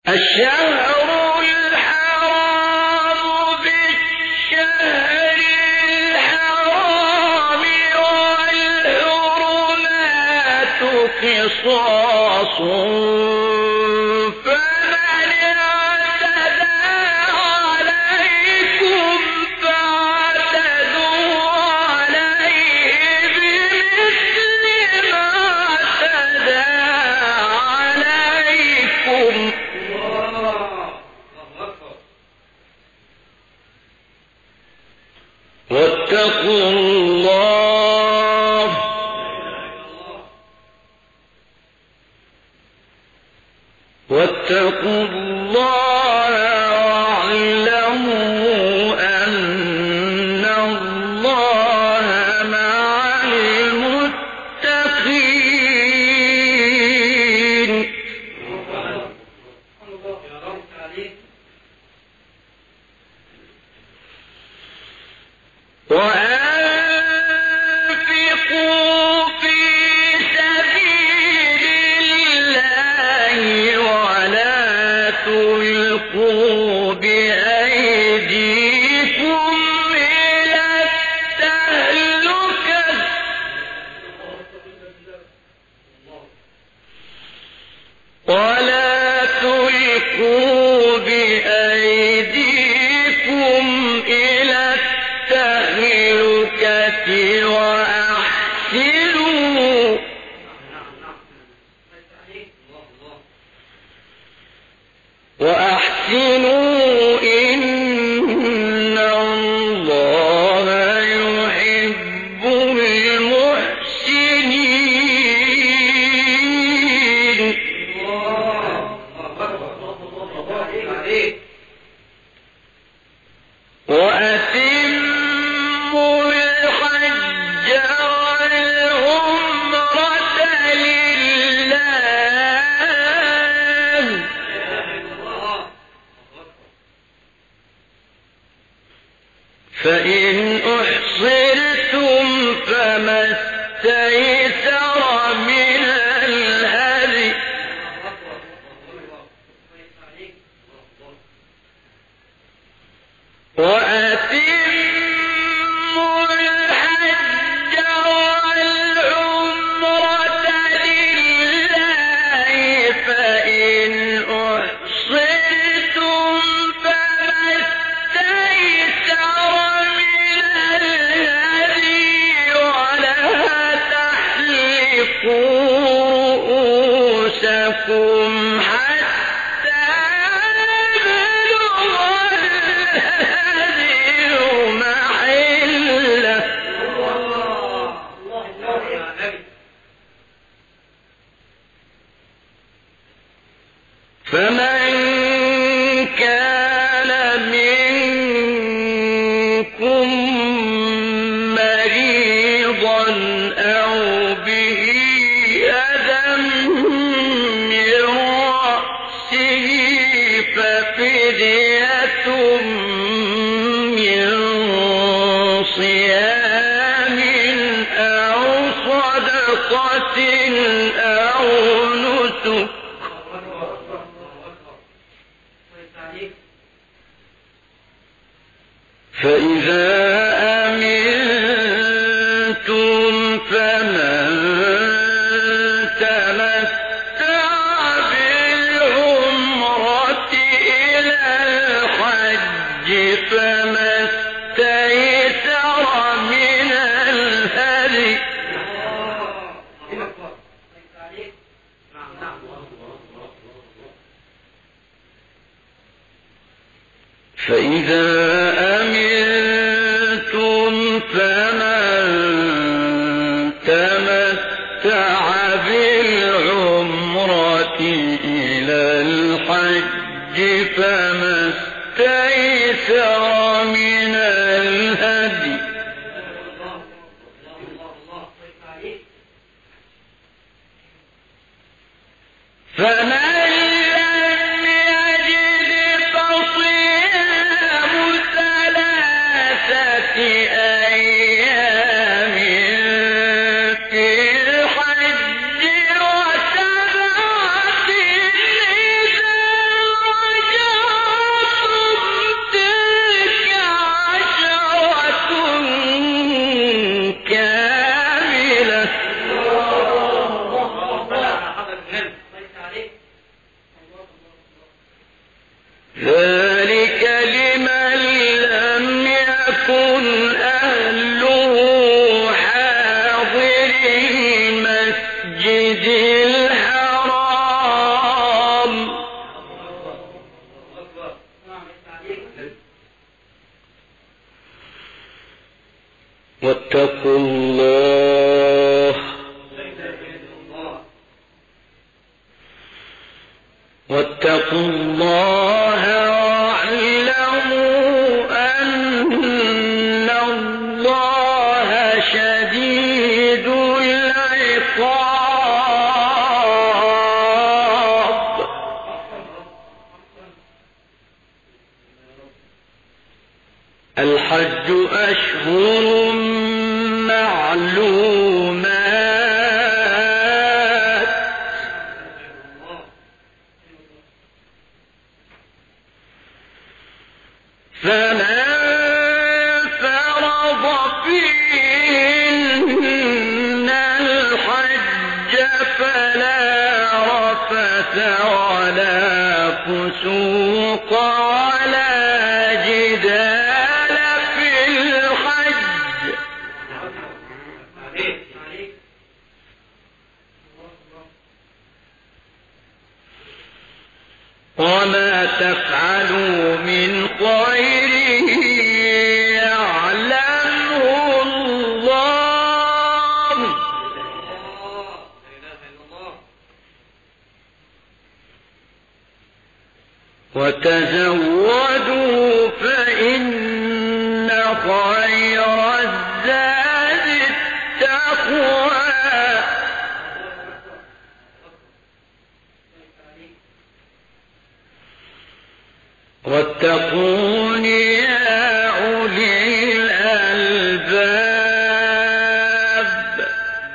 الشهر الحرام بالشهر الحرام والحرمات قصاص فمن اعتدى عليكم فاعتدوا عليه بمثل ما اعتدى عليكم واتقوا الله واعلموا أن الله مع المتقين. وأنفقوا في سبيل الله ولا تلقوا بأيديكم إلى التهلكة ولا تلقوا بأيديكم إلى التهلكة وأحسنوا إن الله يحب المحسنين. وأتموا الحج والعمرة لله فإن أحصرتم فما استيسر من الهدي وأتموا الحج والعمرة لله فإن أحصرتم فما استيسر من الهدي ولا تحلقوا رؤوسكم حتى يبلغ الهدي محله فمن كان منكم مريضا أو به أذى من رأسه ففدية من صيام أو صدقة أو نسك فإذا أمنتم فمن تمتع بالعمرة إلى الحج فما استيسر من الهدي فإذا أمنتم فمن تمتع بالعمرة إلى الحج فما استيسر من الهدي فمن لم يجد فصيام ثلاثة أيام في الحج وسبعة إذا ذلك لمن لم يكن أهله حاضر المسجد الحرام واتقوا الله واعلموا أن الله شديد العقاب. الحج أشهر معلومات فمن فرض فيهن الحج فلا رفث ولا فسوق ولا جدال في الحج وما تفعلوا من خير يعلمه الله وتزودوا فإن خير الزاد التقوى واتقون يا أولي الألباب.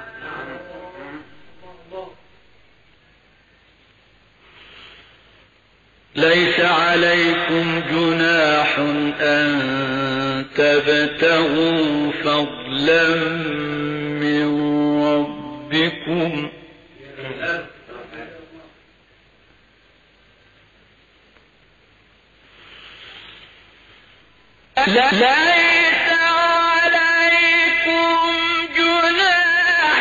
ليس عليكم جناح أن تبتغوا فضلا من ربكم ليس عليكم جناح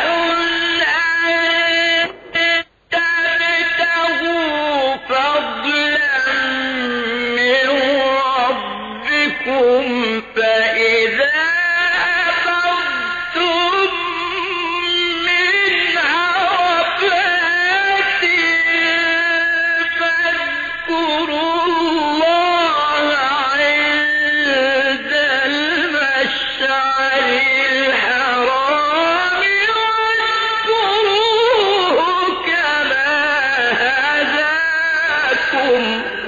أن تبتغوا فضلا من ربكم فإذا أفضتم من عرفات فاذكروا الله عند المشعر الحرام واذكروه كما هداكم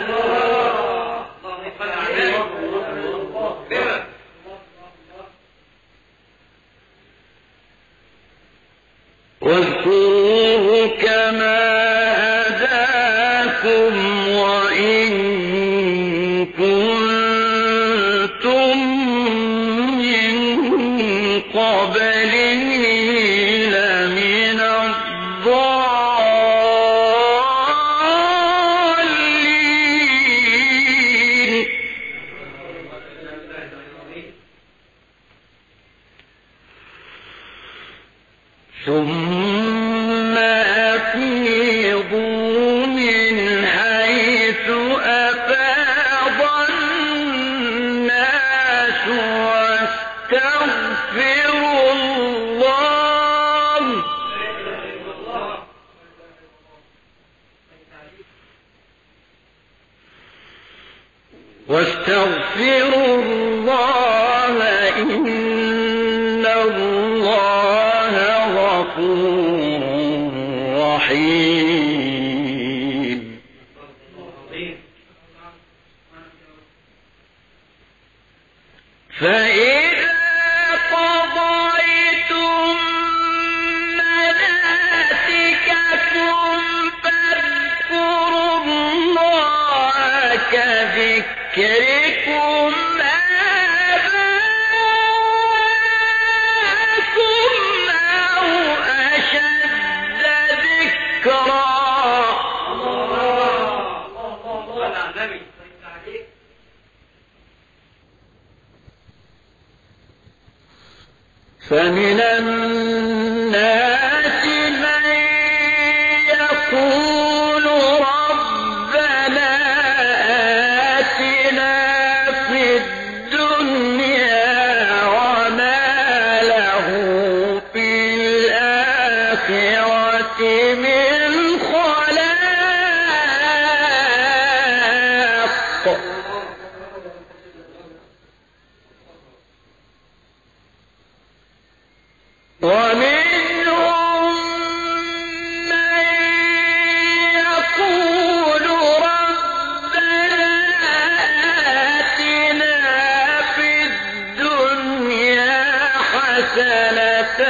وإن كنتم من قبله لمن الضالين. ثم أفيضوا من حيث أفاض الناس واستغفروا الله إن الله غفور رحيم. فإذا قضيتم مناسككم فاذكروا الله كذكركم آباءكم أو أشد ذكرا فمن الناس من يقول ربنا آتنا في الدنيا وما له في الآخرة من خلاق ومنهم من يقول ربنا آتنا في الدنيا حسنة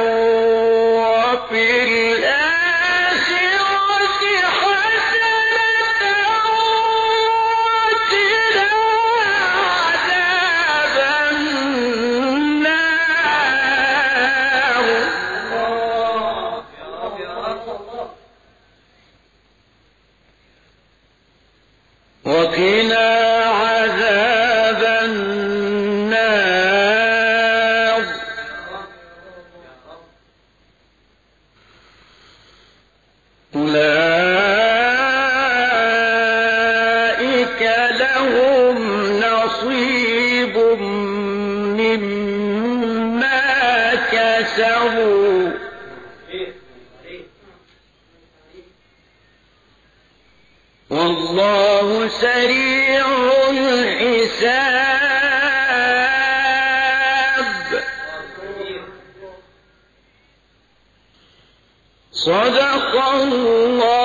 وفي الآخرة حسنة وقنا عذاب النار وقنا عذاب النار أولئك لهم نصيب مما كسبوا والله سريع الحساب صدق الله